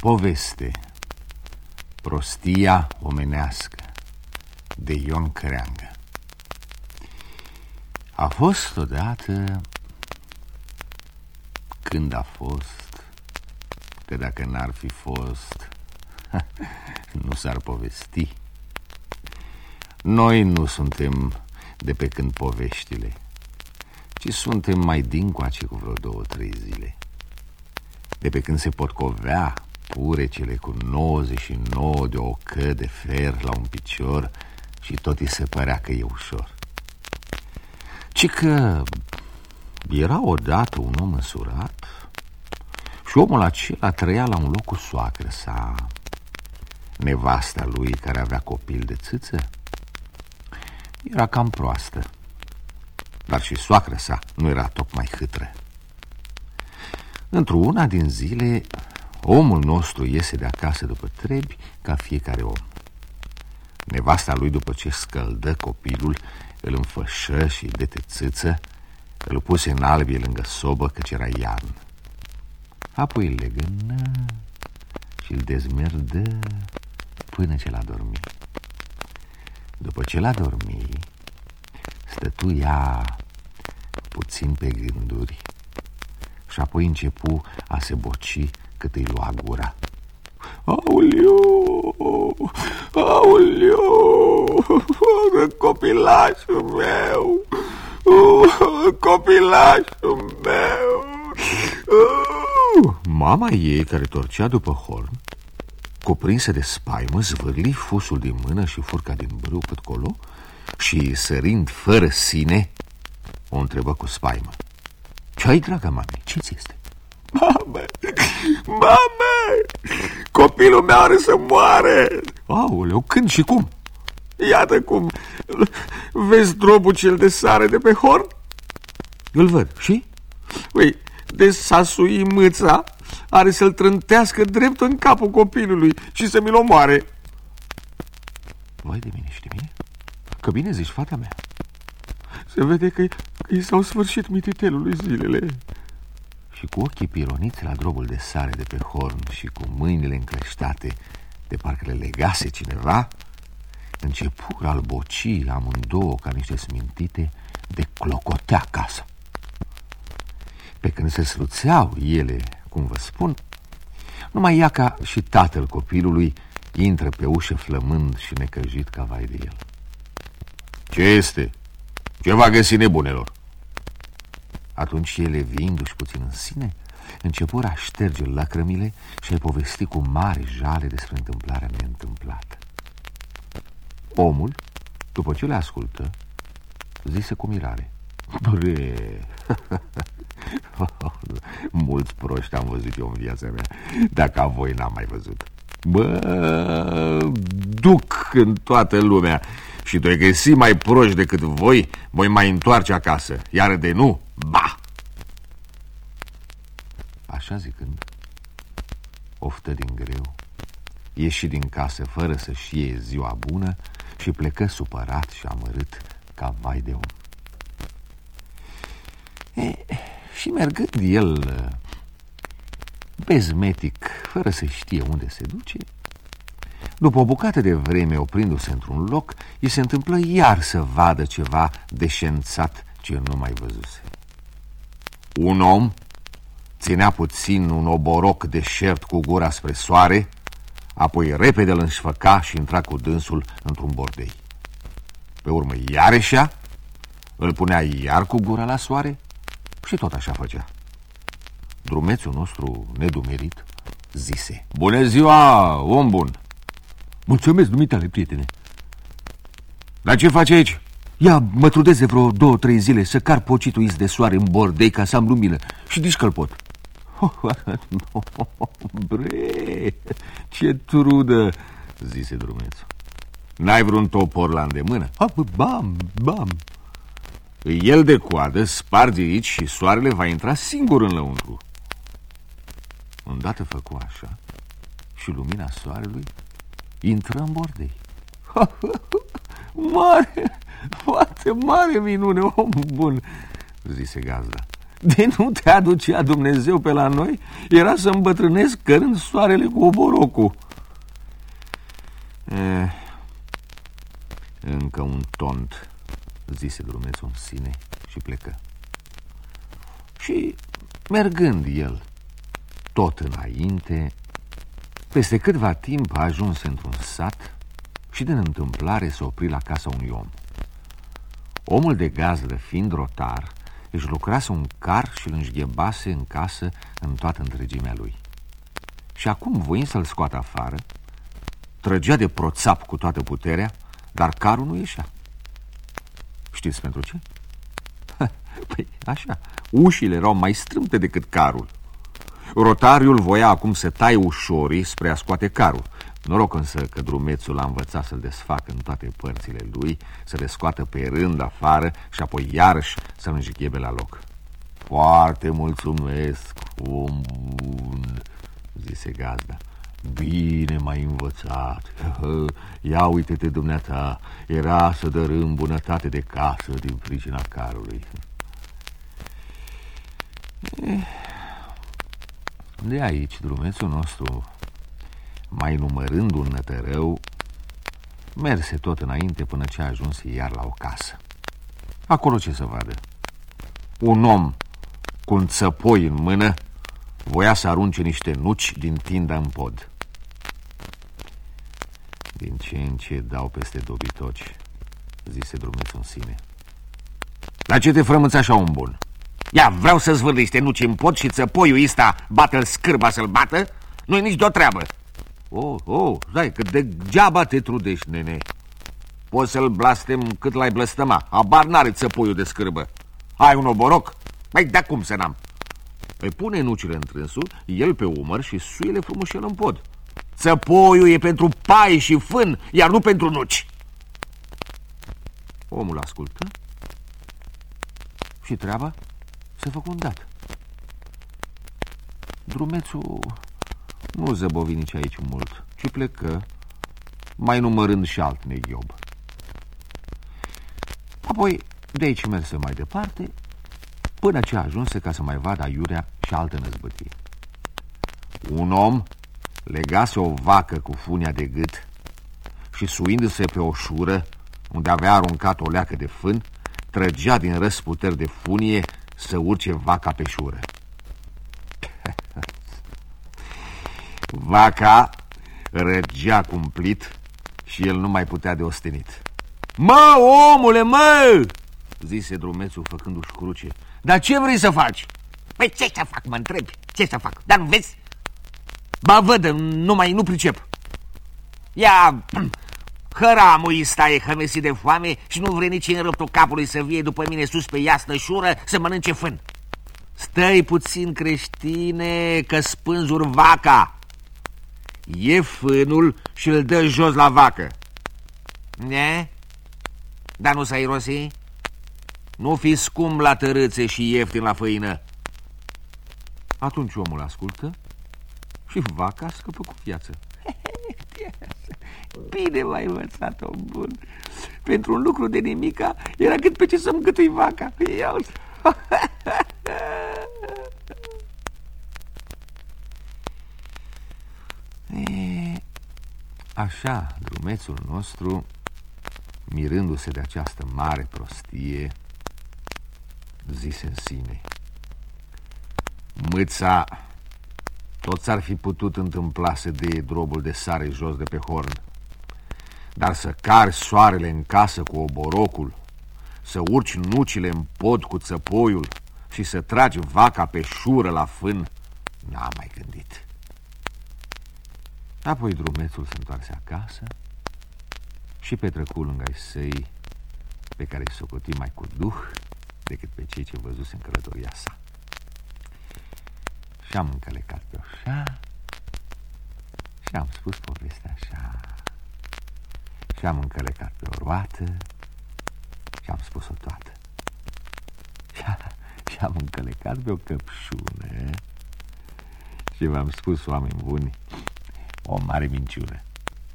Poveste. Prostia omenească, de Ion Creangă. A fost odată, când a fost, că dacă n-ar fi fost, nu s-ar povesti. Noi nu suntem de pe când poveștile, ci suntem mai dincoace cu vreo 2-3 zile. De pe când se potcovea purecele cu 99 de ocă de fer la un picior și tot îi se părea că e ușor. Ci că era odată un om însurat și omul acela trăia la un loc cu soacră sa. Nevasta lui, care avea copil de țâță, era cam proastă, dar și soacră sa nu era tocmai hâtră. Într-una din zile, omul nostru iese de acasă după trebi, ca fiecare om. Nevasta lui, după ce scăldă copilul, îl înfășă și de țâță, îl puse în albie lângă sobă, căci era iarnă. Apoi îl legănă și îl dezmerdă până ce l-a dormit. După ce l-a dormit, stătu ea puțin pe gânduri și apoi începu a se boci cât îi lua gura. Aoleu, aoleu, copilașul meu, copilașul meu. Mama ei, care torcea după horn, cuprinsă de spaimă, zvârli fusul din mână și furca din brâu cât colo și, sărind fără sine, o întrebă cu spaimă. Ce-ai, dragă mame? Ce-ți este? Mame, mame, copilul meu are să moare. Aoleu, când și cum? Iată cum. Vezi drobul cel de sare de pe horn? Îl văd. Și? Păi, de s-a sui mâța, are să-l trântească drept în capul copilului și să mi-l omoare. Vai de mine, știi mie? Că bine zici, fata mea. Se vede că i s-au sfârșit mititelului zilele. Și cu ochii pironiți la drobul de sare de pe horn și cu mâinile încleștate, de parcă le legase cineva, începură al boci amândouă ca niște smintite de clocotea casa. Pe când se sruțeau ele, cum vă spun, numai Iaca și tatăl copilului intră pe ușă flămând și necăjit ca vai de el. Ce este? Ce va găsi nebunelor? Atunci ele, viindu-și puțin în sine, începură a șterge lacrămile și a povesti cu mare jale despre întâmplarea neîntâmplată. Omul, după ce le ascultă, zise cu mirare: Bre, mulți proști am văzut eu în viața mea, dar ca voi n-am mai văzut. Bă, duc în toată lumea și doi găsi mai proști decât voi, voi mai întoarce acasă, iar de nu, ba! Așa zicând, oftă din greu, ieși din casă fără să știe ziua bună și plecă supărat și amărât ca vai de om. Și mergând el bezmetic, fără să știe unde se duce, după o bucată de vreme, oprindu-se într-un loc, îi se întâmplă iar să vadă ceva deșențat ce nu mai văzuse. Un om ținea puțin un oboroc deșert cu gura spre soare, apoi repede îl înșfăca și intra cu dânsul într-un bordei. Pe urmă iarășea, îl punea iar cu gura la soare și tot așa făcea. Drumețul nostru, nedumerit, zise: Bună ziua, om bun! Mulțumesc, dumitale, prietene. Dar ce faci aici? Ia, mă trudez de vreo 2-3 zile să car pocitul is de soare în bordei ca să am lumină și nici că-l pot. No, bre, ce trudă, zise drumețul. N-ai vreun topor la îndemână? Bam, bam. El de coadă, sparge aici și soarele va intra singur în lăuntru. Îndată făcu așa și lumina soarelui intră în bordei. Mare, foarte mare minune, om bun, zise gazda. De nu te aducea Dumnezeu pe la noi, era să îmbătrânesc cărând soarele cu oborocul. Încă un tont, zise drumețul în sine și plecă. Și mergând el tot înainte, peste câtva timp a ajuns într-un sat și din întâmplare se opri la casa unui om. Omul de gazdă, fiind rotar, își lucrase un car și îl înșghebase în casă în toată întregimea lui. Și acum, voind să-l scoată afară, trăgea de proțap cu toată puterea, dar carul nu ieșea. Știți pentru ce? Păi așa, ușile erau mai strâmte decât carul. Rotariul voia acum să taie ușorii spre a scoate carul. Noroc însă că drumețul a învățat să-l desfacă în toate părțile lui, să le scoată pe rând afară și apoi iarăși să-l înjighebe la loc. Foarte mulțumesc, om bun, zise gazda. Bine m-ai învățat. Ia uite-te, dumneata, era să dărâm bunătate de casă din pricina carului. De aici drumețul nostru, mai numărând un nătărău, merse tot înainte până ce a ajuns iar la o casă. Acolo ce să vadă? Un om cu un țăpoi în mână voia să arunce niște nuci din tinda în pod. Din ce în ce dau peste dobitoci, zise drumețul în sine. La ce te frămânți așa, om bun? Ia, vreau să zvârli niște nuci în pod și țăpoiul ăsta bate-l scârba să-l bată? Nu-i nici de-o treabă. Stai, că degeaba te trudești, nene. Poți să-l blastem cât l-ai blăstăma. Abar n-are țăpoiul de scârbă. Ai un oboroc? Băi, de acum să n-am. Îi pune nucile în trânsul, el pe umăr și suile frumușel în pod. Țăpoiul e pentru pai și fân, iar nu pentru nuci. Omul ascultă și treaba se făcu îndată. Drumețul nu zăbovi nici aici mult, ci plecă, mai numărând și alt neghiob. Apoi de aici merse mai departe, până ce ajunse ca să mai vadă aiurea și alte năzbătiri. Un om legase o vacă cu funia de gât și, suindu-se pe o șură unde avea aruncat o leacă de fân, trăgea din răsputeri de funie să urce vaca pe șură. Vaca răgea cumplit și el nu mai putea de ostenit. Mă, omule, mă! Zise drumețul făcându-și cruce. Dar ce vrei să faci? Păi ce să fac, mă întrebi? Ce să fac? Dar nu vezi? Ba văd, nu pricep. Ia, hăramul ăsta e hămesit de foame și nu vrei nici în răptul capului să vie după mine sus pe iasnă șură să mănânce fân. Stai puțin, creștine, că spânzuri vaca. E fânul și îl dă jos la vacă. Ne? Dar nu s-a irosi? Nu fi scump la tărâțe și ieftin la făină. Atunci omul ascultă și vaca scăpă cu viață. Bine m-ai învățat, om bun. Pentru un lucru de nimica era cât pe ce să-mi gâtui vaca. Ia așa, drumețul nostru, mirându-se de această mare prostie, zise în sine: mâța, tot s-ar fi putut întâmpla să dea drobul de sare jos de pe horn, dar să cari soarele în casă cu oborocul, să urci nucile în pod cu țăpoiul și să tragi vaca pe șură la fân, n-am mai gândit. Apoi drumețul se întoarse acasă și petrecu lângă ai săi, pe care îi socoti mai cu duh decât pe cei ce văzuse în călătoria sa. Și-am încălecat pe oșa și-am spus povestea așa. Și-am încălecat pe o roată și-am spus-o toată. Și-am încălecat pe o căpșună și v-am spus, oameni buni, o mare minciună.